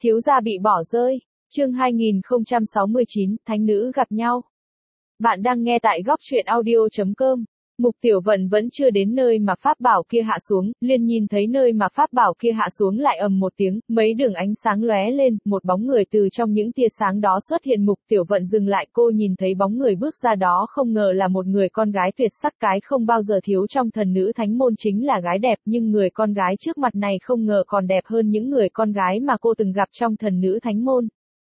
Thiếu gia bị bỏ rơi. Chương 2069, Thánh nữ gặp nhau. Bạn đang nghe tại góc truyện audio.com. Mục Tiểu Vận vẫn chưa đến nơi mà pháp bảo kia hạ xuống, liền nhìn thấy nơi mà pháp bảo kia hạ xuống lại ầm một tiếng, mấy đường ánh sáng lóe lên, một bóng người từ trong những tia sáng đó xuất hiện. Mục Tiểu Vận dừng lại, cô nhìn thấy bóng người bước ra đó không ngờ là một người con gái tuyệt sắc, cái không bao giờ thiếu trong thần nữ thánh môn chính là gái đẹp, nhưng người con gái trước mặt này không ngờ còn đẹp hơn những người con gái mà cô từng gặp trong thần nữ thánh môn.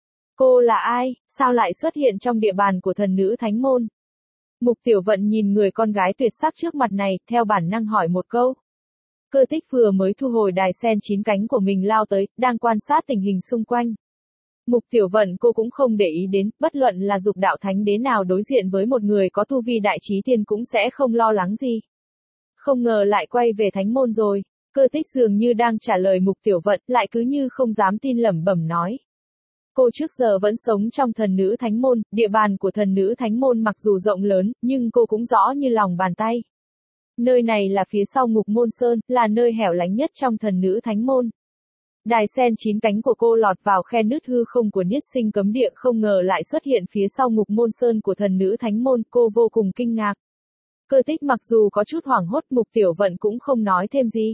Cô là ai, sao lại xuất hiện trong địa bàn của thần nữ thánh môn? Mục Tiểu Vận nhìn người con gái tuyệt sắc trước mặt này, theo bản năng hỏi một câu. Cơ Tích vừa mới thu hồi đài sen 9 cánh của mình lao tới, đang quan sát tình hình xung quanh. Mục Tiểu Vận cô cũng không để ý đến, bất luận là dục đạo thánh đế nào đối diện với một người có tu vi đại chí tiên cũng sẽ không lo lắng gì. Không ngờ lại quay về thánh môn rồi. Cơ Tích dường như đang trả lời Mục Tiểu Vận, lại cứ như không dám tin lẩm bẩm nói. Cô trước giờ vẫn sống trong thần nữ thánh môn, địa bàn của thần nữ thánh môn mặc dù rộng lớn, nhưng cô cũng rõ như lòng bàn tay. Nơi này là phía sau Ngục Môn Sơn, là nơi hẻo lánh nhất trong thần nữ thánh môn. Đài sen 9 cánh của cô lọt vào khe nứt hư không của Niết Sinh Cấm Địa, không ngờ lại xuất hiện phía sau Ngục Môn Sơn của thần nữ thánh môn, cô vô cùng kinh ngạc. Cơ Tích mặc dù có chút hoảng hốt, Mục Tiểu Vận cũng không nói thêm gì.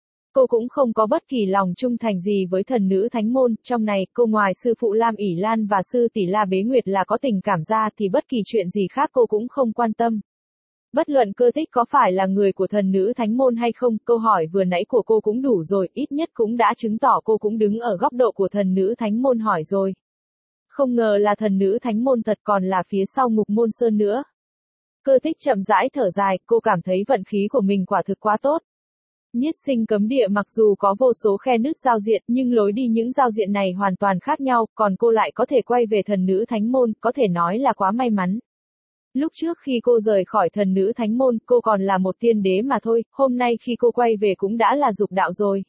Cô cũng không có bất kỳ lòng trung thành gì với thần nữ thánh môn, trong này, cô ngoài sư phụ Lam ỷ Lan và sư tỷ La Bế Nguyệt là có tình cảm ra thì bất kỳ chuyện gì khác cô cũng không quan tâm. Bất luận Cơ Tích có phải là người của thần nữ thánh môn hay không, câu hỏi vừa nãy của cô cũng đủ rồi, ít nhất cũng đã chứng tỏ cô cũng đứng ở góc độ của thần nữ thánh môn hỏi rồi. Không ngờ là thần nữ thánh môn thật còn là phía sau Ngục Môn Sơn nữa. Cơ Tích chậm rãi thở dài, cô cảm thấy vận khí của mình quả thực quá tốt. Niết Sinh Cấm Địa mặc dù có vô số khe nứt giao diện, nhưng lối đi những giao diện này hoàn toàn khác nhau, còn cô lại có thể quay về thần nữ thánh môn, có thể nói là quá may mắn. Lúc trước khi cô rời khỏi thần nữ thánh môn, cô còn là một tiên đế mà thôi, hôm nay khi cô quay về cũng đã là dục đạo rồi.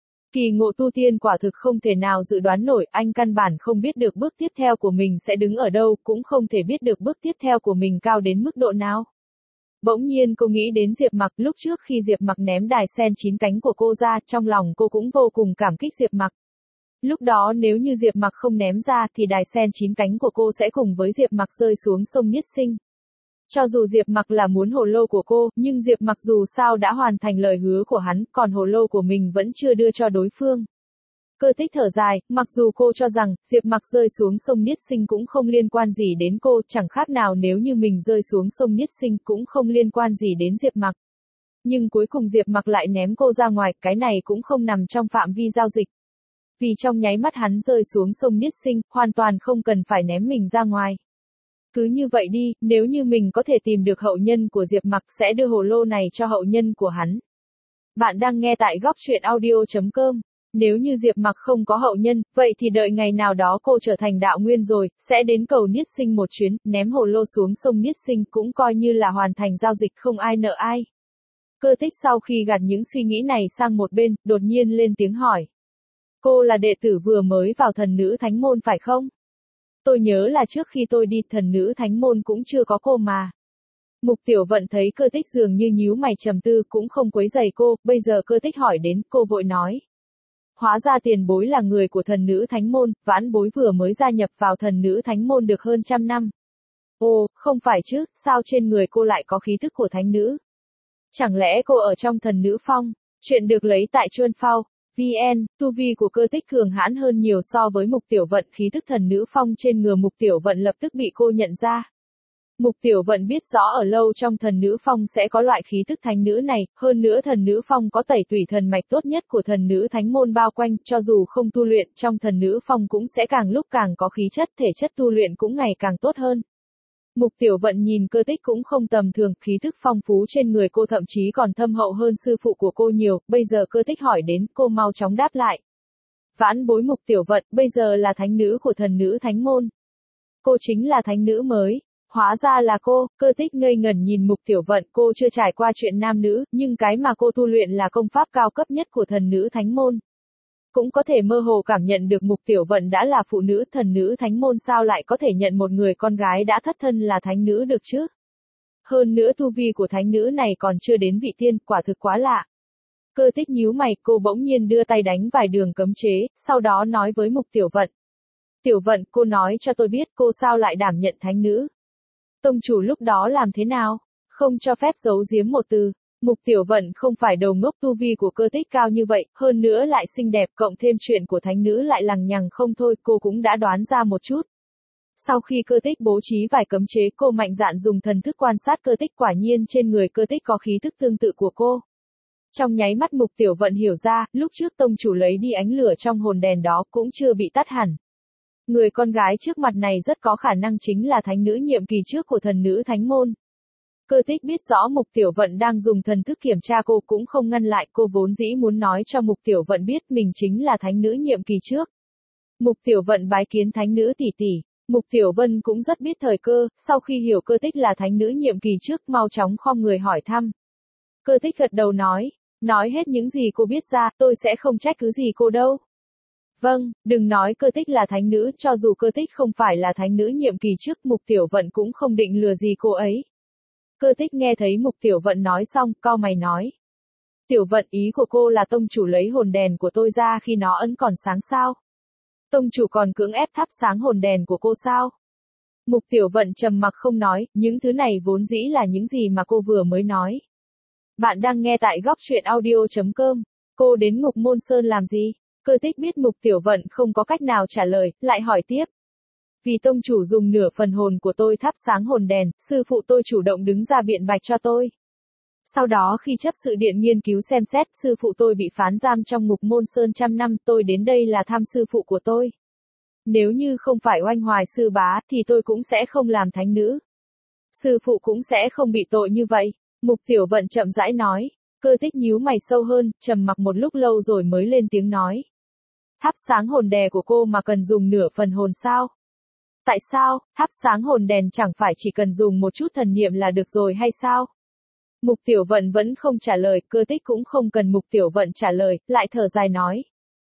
Kỳ ngộ tu tiên quả thực không thể nào dự đoán nổi, anh căn bản không biết được bước tiếp theo của mình sẽ đứng ở đâu, cũng không thể biết được bước tiếp theo của mình cao đến mức độ nào. Bỗng nhiên cô nghĩ đến Diệp Mặc, lúc trước khi Diệp Mặc ném đài sen 9 cánh của cô ra, trong lòng cô cũng vô cùng cảm kích Diệp Mặc. Lúc đó nếu như Diệp Mặc không ném ra thì đài sen 9 cánh của cô sẽ cùng với Diệp Mặc rơi xuống sông Niết Sinh. Cho dù Diệp Mặc là muốn hồ lô của cô, nhưng Diệp Mặc dù sao đã hoàn thành lời hứa của hắn, còn hồ lô của mình vẫn chưa đưa cho đối phương. Cơ Tích thở dài, mặc dù cô cho rằng, Diệp Mặc rơi xuống sông Niết Sinh cũng không liên quan gì đến cô, chẳng khác nào nếu như mình rơi xuống sông Niết Sinh cũng không liên quan gì đến Diệp Mặc. Nhưng cuối cùng Diệp Mặc lại ném cô ra ngoài, cái này cũng không nằm trong phạm vi giao dịch. Vì trong nháy mắt hắn rơi xuống sông Niết Sinh, hoàn toàn không cần phải ném mình ra ngoài. Cứ như vậy đi, nếu như mình có thể tìm được hậu nhân của Diệp Mặc sẽ đưa hồ lô này cho hậu nhân của hắn. Bạn đang nghe tại góc truyện audio.com. Nếu như Diệp Mặc không có hậu nhân, vậy thì đợi ngày nào đó cô trở thành đạo nguyên rồi, sẽ đến cầu Niết Sinh một chuyến, ném hồ lô xuống sông Niết Sinh cũng coi như là hoàn thành giao dịch không ai nợ ai. Cơ Tích sau khi gạt những suy nghĩ này sang một bên, đột nhiên lên tiếng hỏi. Cô là đệ tử vừa mới vào thần nữ thánh môn phải không? Tôi nhớ là trước khi tôi đi thần nữ thánh môn cũng chưa có cô mà. Mục Tiểu Vận thấy Cơ Tích dường như nhíu mày trầm tư cũng không quấy rầy cô, bây giờ Cơ Tích hỏi đến, cô vội nói. Hóa ra tiền bối là người của thần nữ thánh môn, vãn bối vừa mới gia nhập vào thần nữ thánh môn được hơn 100 năm. Ồ, không phải chứ, sao trên người cô lại có khí thức của thánh nữ? Chẳng lẽ cô ở trong thần nữ phong? Chuyện được lấy tại Chuân Phao, VN, tu vi của Cơ Tích cường hãn hơn nhiều so với Mục Tiểu Vận, khí thức thần nữ phong trên người Mục Tiểu Vận lập tức bị cô nhận ra. Mục Tiểu Vận biết rõ ở lâu trong thần nữ phong sẽ có loại khí thức thánh nữ này, hơn nữa thần nữ phong có tẩy tủy thần mạch tốt nhất của thần nữ thánh môn bao quanh, cho dù không tu luyện trong thần nữ phong cũng sẽ càng lúc càng có khí chất, thể chất tu luyện cũng ngày càng tốt hơn. Mục Tiểu Vận nhìn Cơ Tích cũng không tầm thường, khí thức phong phú trên người cô thậm chí còn thâm hậu hơn sư phụ của cô nhiều, bây giờ Cơ Tích hỏi đến, cô mau chóng đáp lại. Vãn bối Mục Tiểu Vận, bây giờ là thánh nữ của thần nữ thánh môn. Cô chính là thánh nữ mới. Hóa ra là cô, Cơ Tích ngây ngẩn nhìn Mục Tiểu Vận, cô chưa trải qua chuyện nam nữ, nhưng cái mà cô tu luyện là công pháp cao cấp nhất của thần nữ thánh môn. Cũng có thể mơ hồ cảm nhận được Mục Tiểu Vận đã là phụ nữ, thần nữ thánh môn sao lại có thể nhận một người con gái đã thất thân là thánh nữ được chứ? Hơn nữa tu vi của thánh nữ này còn chưa đến vị tiên, quả thực quá lạ. Cơ Tích nhíu mày, cô bỗng nhiên đưa tay đánh vài đường cấm chế, sau đó nói với Mục Tiểu Vận. Tiểu Vận, cô nói cho tôi biết cô sao lại đảm nhận thánh nữ. Tông chủ lúc đó làm thế nào? Không cho phép giấu giếm một từ. Mục Tiểu Vận không phải đầu ngốc, tu vi của Cơ Tích cao như vậy, hơn nữa lại xinh đẹp, cộng thêm chuyện của thánh nữ lại lằng nhằng không thôi, cô cũng đã đoán ra một chút. Sau khi Cơ Tích bố trí vài cấm chế, cô mạnh dạn dùng thần thức quan sát Cơ Tích, quả nhiên trên người Cơ Tích có khí thức tương tự của cô. Trong nháy mắt Mục Tiểu Vận hiểu ra, lúc trước tông chủ lấy đi ánh lửa trong hồn đèn đó cũng chưa bị tắt hẳn. Người con gái trước mặt này rất có khả năng chính là thánh nữ nhiệm kỳ trước của thần nữ thánh môn. Cơ Tích biết rõ Mục Tiểu Vận đang dùng thần thức kiểm tra cô cũng không ngăn lại, cô vốn dĩ muốn nói cho Mục Tiểu Vận biết mình chính là thánh nữ nhiệm kỳ trước. Mục Tiểu Vận bái kiến thánh nữ tỷ tỷ. Mục Tiểu Vân cũng rất biết thời cơ, sau khi hiểu Cơ Tích là thánh nữ nhiệm kỳ trước, mau chóng khom người hỏi thăm. Cơ Tích gật đầu nói hết những gì cô biết ra, tôi sẽ không trách cứ gì cô đâu. Vâng, đừng nói Cơ Tích là thánh nữ, cho dù Cơ Tích không phải là thánh nữ nhiệm kỳ trước, Mục Tiểu Vận cũng không định lừa gì cô ấy. Cơ Tích nghe thấy Mục Tiểu Vận nói xong, cau mày nói. Tiểu Vận, ý của cô là tông chủ lấy hồn đèn của tôi ra khi nó ẩn còn sáng sao? Tông chủ còn cưỡng ép thắp sáng hồn đèn của cô sao? Mục Tiểu Vận trầm mặc không nói, những thứ này vốn dĩ là những gì mà cô vừa mới nói. Bạn đang nghe tại góc truyện audio.com. Cô đến Ngục Môn Sơn làm gì? Cơ Tích biết Mục Tiểu Vận không có cách nào trả lời, lại hỏi tiếp. Vì tông chủ dùng nửa phần hồn của tôi thắp sáng hồn đèn, sư phụ tôi chủ động đứng ra biện bạch cho tôi. Sau đó khi chấp sự điện nghiên cứu xem xét, sư phụ tôi bị phán giam trong Ngục Môn Sơn trăm năm, tôi đến đây là thăm sư phụ của tôi. Nếu như không phải oanh hoài sư bá, thì tôi cũng sẽ không làm thánh nữ. Sư phụ cũng sẽ không bị tội như vậy. Mục Tiểu Vận chậm rãi nói. Cơ Tích nhíu mày sâu hơn, trầm mặc một lúc lâu rồi mới lên tiếng nói. Thắp sáng hồn đè của cô mà cần dùng nửa phần hồn sao? Tại sao, thắp sáng hồn đèn chẳng phải chỉ cần dùng một chút thần niệm là được rồi hay sao? Mục Tiểu Vận vẫn không trả lời, Cơ Tích cũng không cần Mục Tiểu Vận trả lời, lại thở dài nói.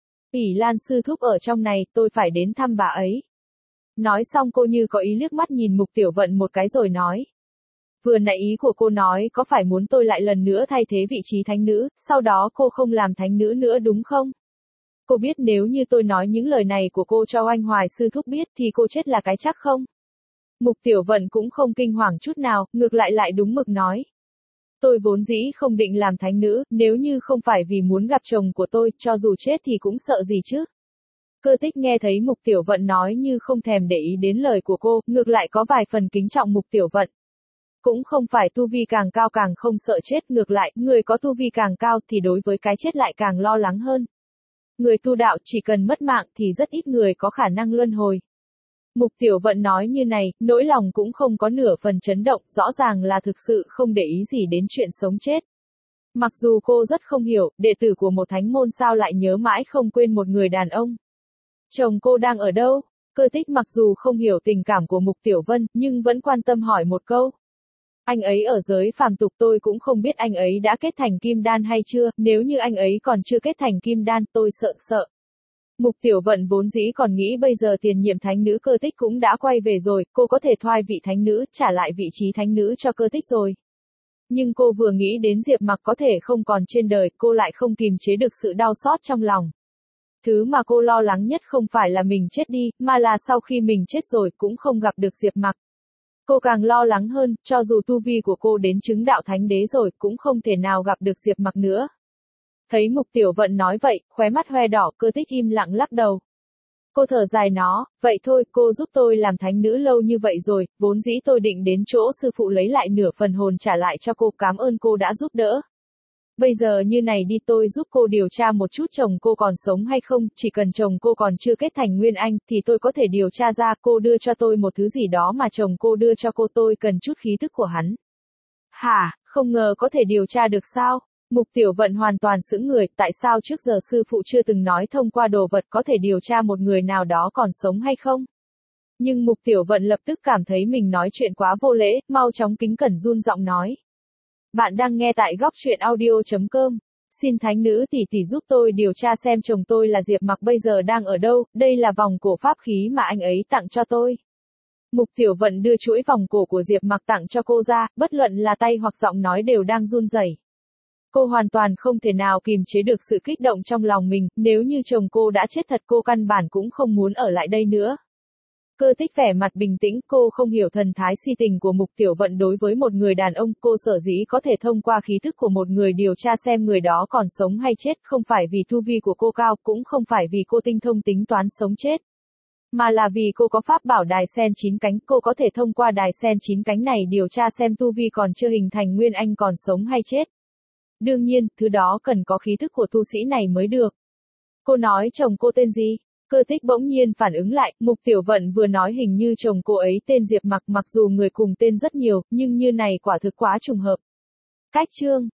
ỷ Lan sư thúc ở trong này, tôi phải đến thăm bà ấy. Nói xong cô như có ý liếc mắt nhìn Mục Tiểu Vận một cái rồi nói. Vừa nãy ý của cô nói có phải muốn tôi lại lần nữa thay thế vị trí thánh nữ, sau đó cô không làm thánh nữ nữa đúng không? Cô biết nếu như tôi nói những lời này của cô cho Oanh Hoài sư thúc biết thì cô chết là cái chắc không? Mục Tiểu Vận cũng không kinh hoàng chút nào, ngược lại đúng mực nói. Tôi vốn dĩ không định làm thánh nữ, nếu như không phải vì muốn gặp chồng của tôi, cho dù chết thì cũng sợ gì chứ. Cơ Tích nghe thấy Mục Tiểu Vận nói như không thèm để ý đến lời của cô, ngược lại có vài phần kính trọng Mục Tiểu Vận. Cũng không phải tu vi càng cao càng không sợ chết, ngược lại, người có tu vi càng cao thì đối với cái chết lại càng lo lắng hơn. Người tu đạo chỉ cần mất mạng thì rất ít người có khả năng luân hồi. Mục Tiểu Vận nói như này, nỗi lòng cũng không có nửa phần chấn động, rõ ràng là thực sự không để ý gì đến chuyện sống chết. Mặc dù cô rất không hiểu, đệ tử của một thánh môn sao lại nhớ mãi không quên một người đàn ông. Chồng cô đang ở đâu? Cơ Tích mặc dù không hiểu tình cảm của Mục Tiểu Vân, nhưng vẫn quan tâm hỏi một câu. Anh ấy ở giới phàm tục, tôi cũng không biết anh ấy đã kết thành kim đan hay chưa, nếu như anh ấy còn chưa kết thành kim đan, tôi sợ. Mục Tiểu Vận vốn dĩ còn nghĩ bây giờ tiền nhiệm thánh nữ Cơ Tích cũng đã quay về rồi, cô có thể thoai vị thánh nữ, trả lại vị trí thánh nữ cho Cơ Tích rồi. Nhưng cô vừa nghĩ đến Diệp Mặc có thể không còn trên đời, cô lại không kìm chế được sự đau xót trong lòng. Thứ mà cô lo lắng nhất không phải là mình chết đi, mà là sau khi mình chết rồi cũng không gặp được Diệp Mặc. Cô càng lo lắng hơn, cho dù tu vi của cô đến chứng đạo thánh đế rồi, cũng không thể nào gặp được Diệp Mặc nữa. Thấy Mục Tiểu Vận nói vậy, khóe mắt hoe đỏ, Cơ Tích im lặng lắc đầu. Cô thở dài vậy thôi, cô giúp tôi làm thánh nữ lâu như vậy rồi, vốn dĩ tôi định đến chỗ sư phụ lấy lại nửa phần hồn trả lại cho cô, cảm ơn cô đã giúp đỡ. Bây giờ như này đi, tôi giúp cô điều tra một chút chồng cô còn sống hay không, chỉ cần chồng cô còn chưa kết thành Nguyên Anh, thì tôi có thể điều tra ra, cô đưa cho tôi một thứ gì đó mà chồng cô đưa cho cô, tôi cần chút khí tức của hắn. Hả, không ngờ có thể điều tra được sao? Mục Tiểu Vận hoàn toàn sững người, tại sao trước giờ sư phụ chưa từng nói thông qua đồ vật có thể điều tra một người nào đó còn sống hay không? Nhưng Mục Tiểu Vận lập tức cảm thấy mình nói chuyện quá vô lễ, mau chóng kính cẩn run giọng nói. Bạn đang nghe tại góc truyện audio.com. Xin thánh nữ tỷ tỷ giúp tôi điều tra xem chồng tôi là Diệp Mặc bây giờ đang ở đâu, đây là vòng cổ pháp khí mà anh ấy tặng cho tôi. Mục Tiểu Vận đưa chuỗi vòng cổ của Diệp Mặc tặng cho cô ra, bất luận là tay hoặc giọng nói đều đang run rẩy. Cô hoàn toàn không thể nào kìm chế được sự kích động trong lòng mình, nếu như chồng cô đã chết thật cô căn bản cũng không muốn ở lại đây nữa. Cơ tích vẻ mặt bình tĩnh, cô không hiểu thần thái si tình của Mục Tiểu Vận đối với một người đàn ông, cô sở dĩ có thể thông qua khí thức của một người điều tra xem người đó còn sống hay chết, không phải vì tu vi của cô cao, cũng không phải vì cô tinh thông tính toán sống chết. Mà là vì cô có pháp bảo đài sen 9 cánh, cô có thể thông qua đài sen 9 cánh này điều tra xem tu vi còn chưa hình thành nguyên anh còn sống hay chết. Đương nhiên, thứ đó cần có khí thức của tu sĩ này mới được. Cô nói chồng cô tên gì? Cơ tích bỗng nhiên phản ứng lại, Mục Tiểu Vận vừa nói hình như chồng cô ấy tên Diệp Mặc, mặc dù người cùng tên rất nhiều, nhưng như này quả thực quá trùng hợp. Cách chương